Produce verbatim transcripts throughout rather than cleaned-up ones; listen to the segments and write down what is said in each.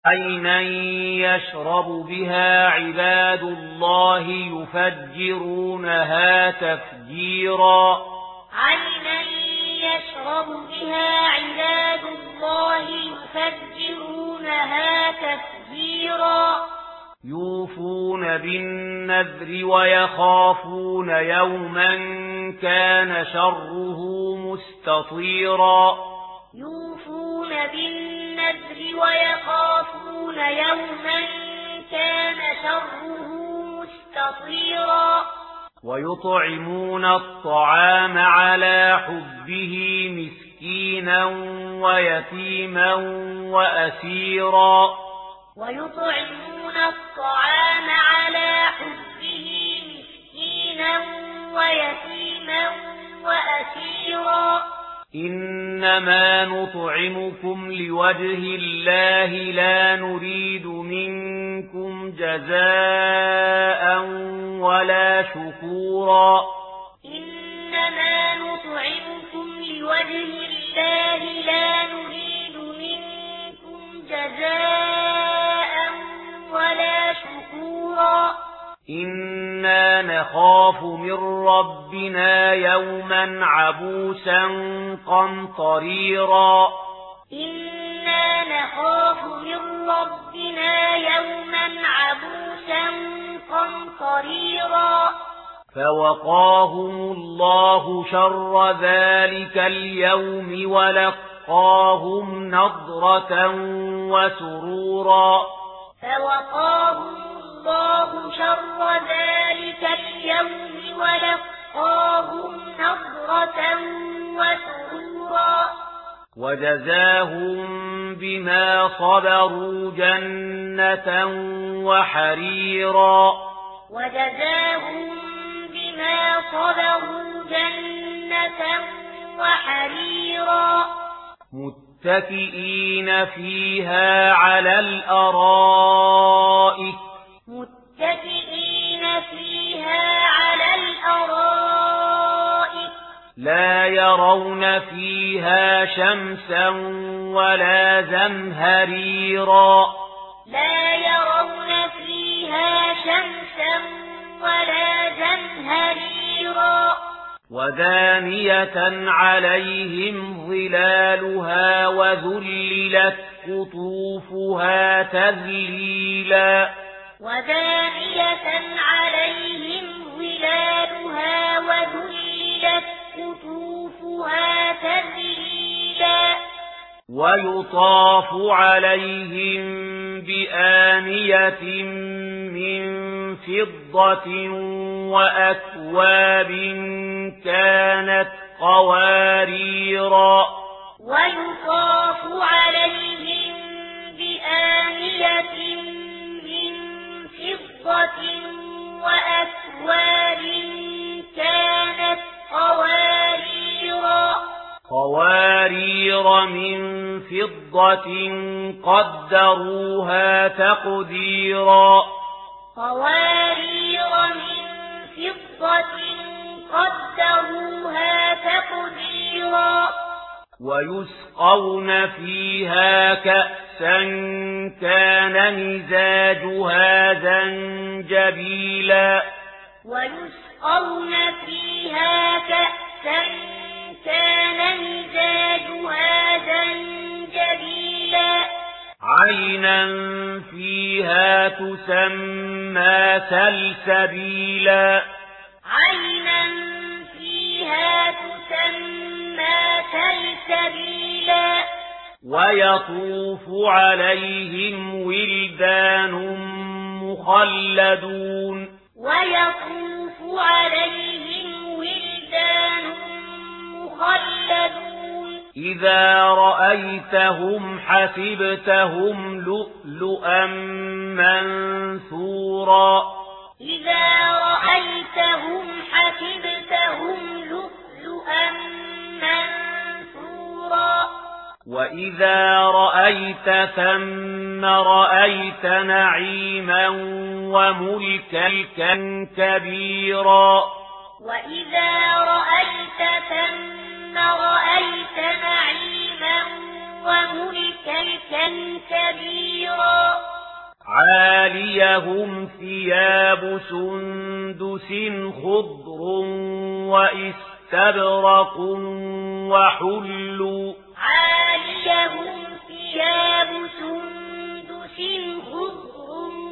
عينا يشرب بها عباد الله يفجرونها تفجيرا عينا يشرب بها عباد الله يفجرونها تفجيرا يوفون بالنذر ويخافون يوما كان شره مستطيرا يوفون بالنذر ويخافون يوما كان شره مستطيرا ويطعمون الطعام على حبه مسكينا ويتيما وأسيرا ويطعمون الطعام على حبه مسكينا ويتيما وأسيرا إنما نطعمكم لوجه الله لا نريد منكم جزاء ولا شكورا إنما نطعمكم لوجه الله لا نريد منكم جزاء ولا شكورا إنا نخاف من ربنا يوما عبوسا قمطريرا إنا نخاف من ربنا يوما عبوسا قمطريرا فوقاهم الله شر ذلك اليوم ولقاهم نضرة وسرورا فوقاهم الله شر ذلك اليوم ولقاهم نضرة وسرورا وجزاهم بما صبروا جنة وحريرا وجزاهم بما صبروا جنة وحريرا متكئين فيها على الأرائك متكئين فيها على الأرائك لا يرون فيها شمسا ولا زمهريرا لا يرون فيها شمسا ولا زمهريرا ودانية عليهم ظلالها وذللت قطوفها تذليلا ودانية عليهم ظلالها وذللت قطوفها تذليلا ويطاف عليهم بآنية من فضة وأكواب كانت قواريرا ويطاف عليهم بآنية من فضة وأكواب كانت قواريرا قوارير من فضة قدروها تقديرا قوارير من فضة قدروها تقديرا ويسقون فيها كأسا كان مزاجها زنجبيلا ويسقون فيها كأسا كان مزاجها زنجبيلا عينا فيها تسمى سلسبيلا عينا فيها تسمى سلسبيلا ويطوف عليهم ولدان مخلدون ويطوف عليهم ولدان مخلدون إذا رأيتهم حسبتهم لؤلؤا منثورا إذا رأيتهم حسبتهم لؤلؤا منثورا وإذا رأيت ثم رأيت نعيما وملكا كبيرا وإذا رأيت ثم رأيت نعيما وملكا كبيرا عاليهم ثياب سندس خضر وإستبرق وحلوا عاليهم ثياب سندس خضر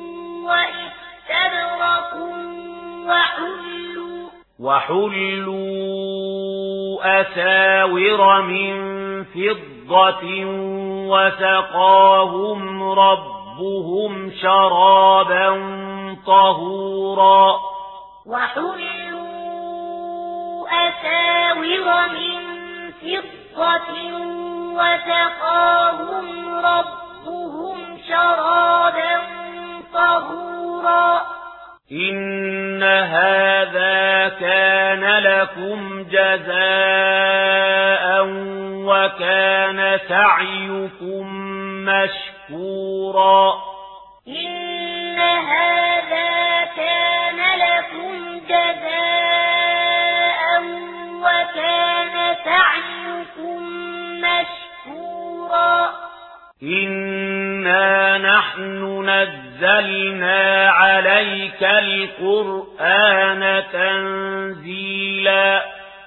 وإستبرق وحلوا وحلوا أساور من فضة وسقاهم ربهم شرابا طهورا وحلوا أساور من فضة وسقاهم ربهم شرابا طهورا إن هذا كان لكم جزاء وكان سعيكم مشكورا إن هذا كان لكم جزاء وكان سعيكم مشكورا إنا نحن نزلنا عليك القرآن تنزيلا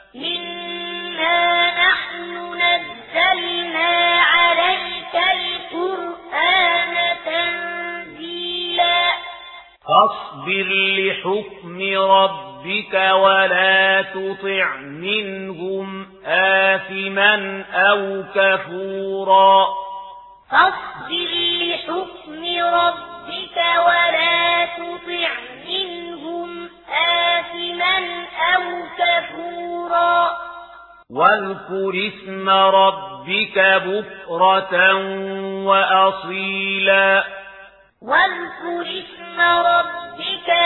إنا نحن نزلنا عليك القرآن تنزيلا فاصبر لحكم ربك ولا تطع منهم آثما أو كفورا فاصبر لحكم ربك ولا تطع منهم آثما أو كفورا واذكر اسم ربك بكرة وأصيلا واذكر اسم ربك